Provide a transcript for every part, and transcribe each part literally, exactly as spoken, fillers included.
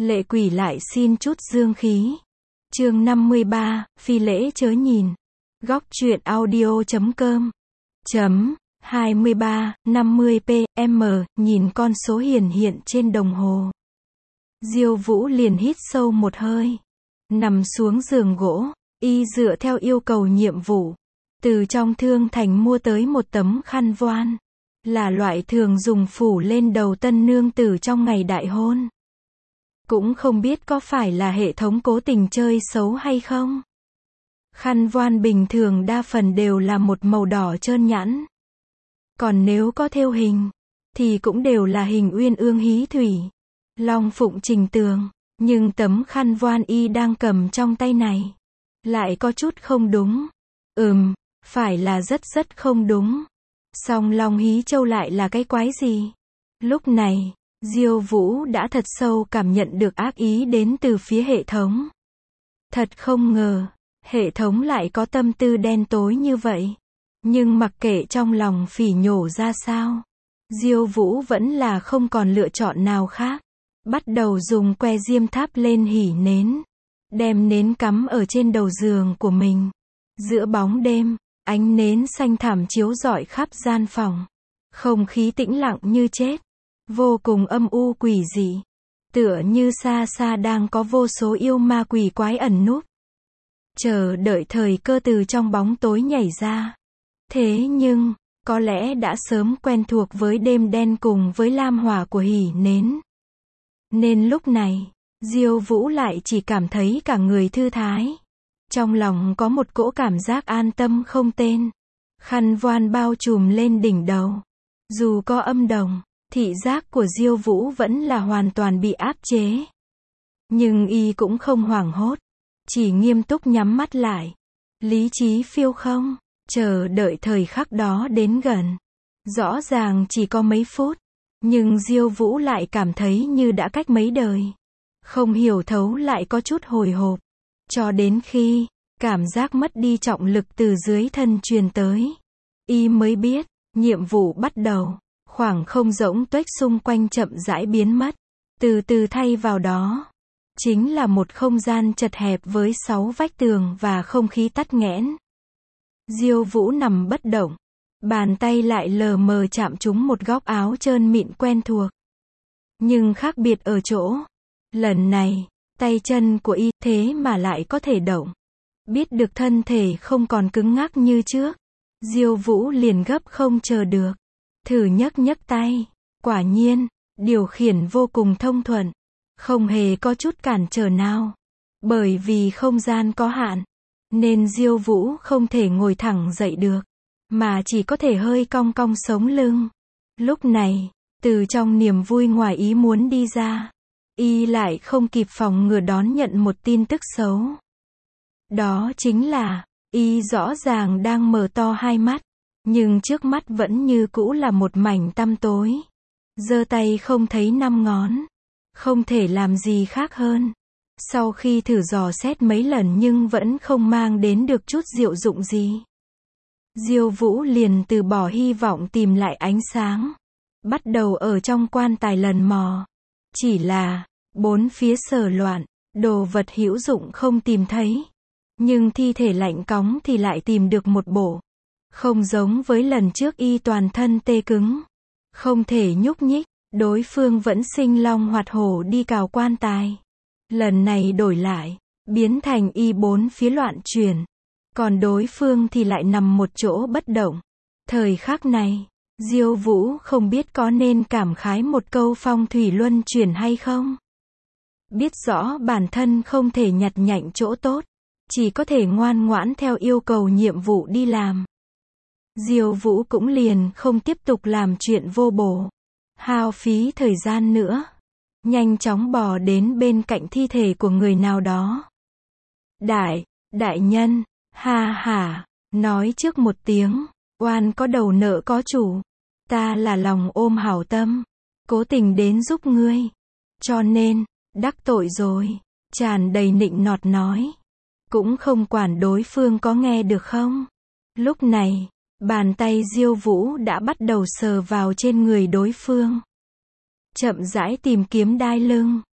Lệ quỷ lại xin chút dương khí. Chương năm mươi ba, phi lễ chớ nhìn. Góc truyện audio chấm com. Chấm, hai mươi ba, năm mươi pm, nhìn con số hiển hiện trên đồng hồ. Diêu Vũ liền hít sâu một hơi. Nằm xuống giường gỗ, y dựa theo yêu cầu nhiệm vụ. Từ trong thương thành mua tới một tấm khăn voan. Là loại thường dùng phủ lên đầu tân nương tử trong ngày đại hôn. Cũng không biết có phải là hệ thống cố tình chơi xấu hay không. Khăn voan bình thường đa phần đều là một màu đỏ trơn nhẵn. Còn nếu có thêu hình, thì cũng đều là hình uyên ương hí thủy, long phụng trình tường. Nhưng tấm khăn voan y đang cầm trong tay này, lại có chút không đúng. Ừm, phải là rất rất không đúng. Song long hí châu lại là cái quái gì? Lúc này, Diêu Vũ đã thật sâu cảm nhận được ác ý đến từ phía hệ thống. Thật không ngờ, hệ thống lại có tâm tư đen tối như vậy. Nhưng mặc kệ trong lòng phỉ nhổ ra sao, Diêu Vũ vẫn là không còn lựa chọn nào khác. Bắt đầu dùng que diêm thắp lên hỉ nến. Đem nến cắm ở trên đầu giường của mình. Giữa bóng đêm, ánh nến xanh thẳm chiếu rọi khắp gian phòng. Không khí tĩnh lặng như chết. Vô cùng âm u quỷ dị. Tựa như xa xa đang có vô số yêu ma quỷ quái ẩn núp. Chờ đợi thời cơ từ trong bóng tối nhảy ra. Thế nhưng, có lẽ đã sớm quen thuộc với đêm đen cùng với lam hỏa của hỉ nến. Nên lúc này, Diêu Vũ lại chỉ cảm thấy cả người thư thái. Trong lòng có một cỗ cảm giác an tâm không tên. Khăn voan bao trùm lên đỉnh đầu. Dù có âm đồng, thị giác của Diêu Vũ vẫn là hoàn toàn bị áp chế. Nhưng y cũng không hoảng hốt. Chỉ nghiêm túc nhắm mắt lại. Lý trí phiêu không, chờ đợi thời khắc đó đến gần. Rõ ràng chỉ có mấy phút. Nhưng Diêu Vũ lại cảm thấy như đã cách mấy đời. Không hiểu thấu lại có chút hồi hộp. Cho đến khi, cảm giác mất đi trọng lực từ dưới thân truyền tới. Y mới biết, nhiệm vụ bắt đầu. Khoảng không rỗng tuếch xung quanh chậm rãi biến mất. Từ từ thay vào đó. Chính là một không gian chật hẹp với sáu vách tường và không khí tắc nghẽn. Diêu Vũ nằm bất động. Bàn tay lại lờ mờ chạm trúng một góc áo trơn mịn quen thuộc. Nhưng khác biệt ở chỗ. Lần này, tay chân của y thế mà lại có thể động. Biết được thân thể không còn cứng ngắc như trước. Diêu Vũ liền gấp không chờ được. Thử nhấc nhấc tay. Quả nhiên, điều khiển vô cùng thông thuận. Không hề có chút cản trở nào. Bởi vì không gian có hạn. Nên Diêu Vũ không thể ngồi thẳng dậy được. Mà chỉ có thể hơi cong cong sống lưng. Lúc này, từ trong niềm vui ngoài ý muốn đi ra. Y lại không kịp phòng ngừa đón nhận một tin tức xấu. Đó chính là, y rõ ràng đang mở to hai mắt. Nhưng trước mắt vẫn như cũ là một mảnh tăm tối. Giơ tay không thấy năm ngón. Không thể làm gì khác hơn. Sau khi thử dò xét mấy lần nhưng vẫn không mang đến được chút diệu dụng gì. Diêu Vũ liền từ bỏ hy vọng tìm lại ánh sáng. Bắt đầu ở trong quan tài lần mò. Chỉ là, bốn phía sờ loạn, đồ vật hữu dụng không tìm thấy. Nhưng thi thể lạnh cóng thì lại tìm được một bộ. Không giống với lần trước y toàn thân tê cứng. Không thể nhúc nhích, đối phương vẫn sinh long hoạt hổ đi cào quan tài. Lần này đổi lại, biến thành y bốn phía loạn chuyển. Còn đối phương thì lại nằm một chỗ bất động. Thời khắc này, Diêu Vũ không biết có nên cảm khái một câu phong thủy luân chuyển hay không. Biết rõ bản thân không thể nhặt nhạnh chỗ tốt. Chỉ có thể ngoan ngoãn theo yêu cầu nhiệm vụ đi làm. Diêu Vũ cũng liền không tiếp tục làm chuyện vô bổ. Hao phí thời gian nữa. Nhanh chóng bò đến bên cạnh thi thể của người nào đó. Đại, đại nhân, ha ha, nói trước một tiếng, oan có đầu nợ có chủ. Ta là lòng ôm hảo tâm, cố tình đến giúp ngươi. Cho nên, đắc tội rồi, tràn đầy nịnh nọt nói. Cũng không quản đối phương có nghe được không. Lúc này, bàn tay Diêu Vũ đã bắt đầu sờ vào trên người đối phương. Chậm rãi tìm kiếm đai lưng.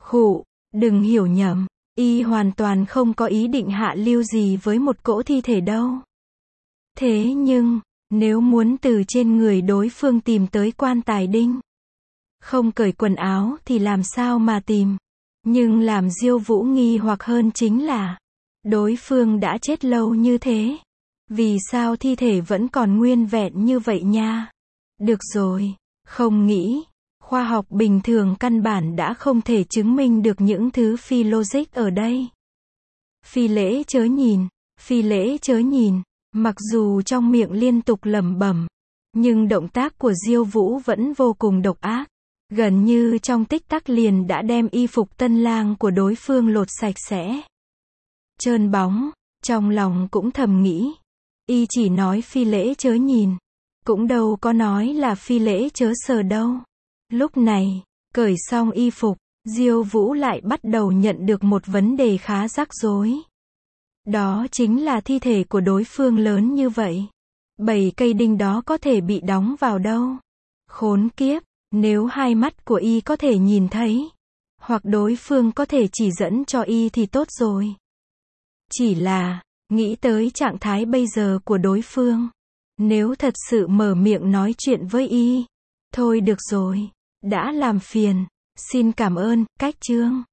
Khụ, đừng hiểu nhầm, y hoàn toàn không có ý định hạ lưu gì với một cỗ thi thể đâu. Thế nhưng, nếu muốn từ trên người đối phương tìm tới quan tài đinh, không cởi quần áo thì làm sao mà tìm. Nhưng làm Diêu Vũ nghi hoặc hơn chính là, đối phương đã chết lâu như thế. Vì sao thi thể vẫn còn nguyên vẹn như vậy nha? Được rồi, không nghĩ. Khoa học bình thường căn bản đã không thể chứng minh được những thứ phi logic ở đây. Phi lễ chớ nhìn, phi lễ chớ nhìn. Mặc dù trong miệng liên tục lẩm bẩm, nhưng động tác của Diêu Vũ vẫn vô cùng độc ác. Gần như trong tích tắc liền đã đem y phục tân lang của đối phương lột sạch sẽ. Trơn bóng, trong lòng cũng thầm nghĩ. Y chỉ nói phi lễ chớ nhìn. Cũng đâu có nói là phi lễ chớ sờ đâu. Lúc này, cởi xong y phục, Diêu Vũ lại bắt đầu nhận được một vấn đề khá rắc rối. Đó chính là thi thể của đối phương lớn như vậy. Bảy cây đinh đó có thể bị đóng vào đâu? Khốn kiếp, nếu hai mắt của y có thể nhìn thấy, hoặc đối phương có thể chỉ dẫn cho y thì tốt rồi. Chỉ là, nghĩ tới trạng thái bây giờ của đối phương. Nếu thật sự mở miệng nói chuyện với y. Thôi được rồi, đã làm phiền. Xin cảm ơn, cách chương.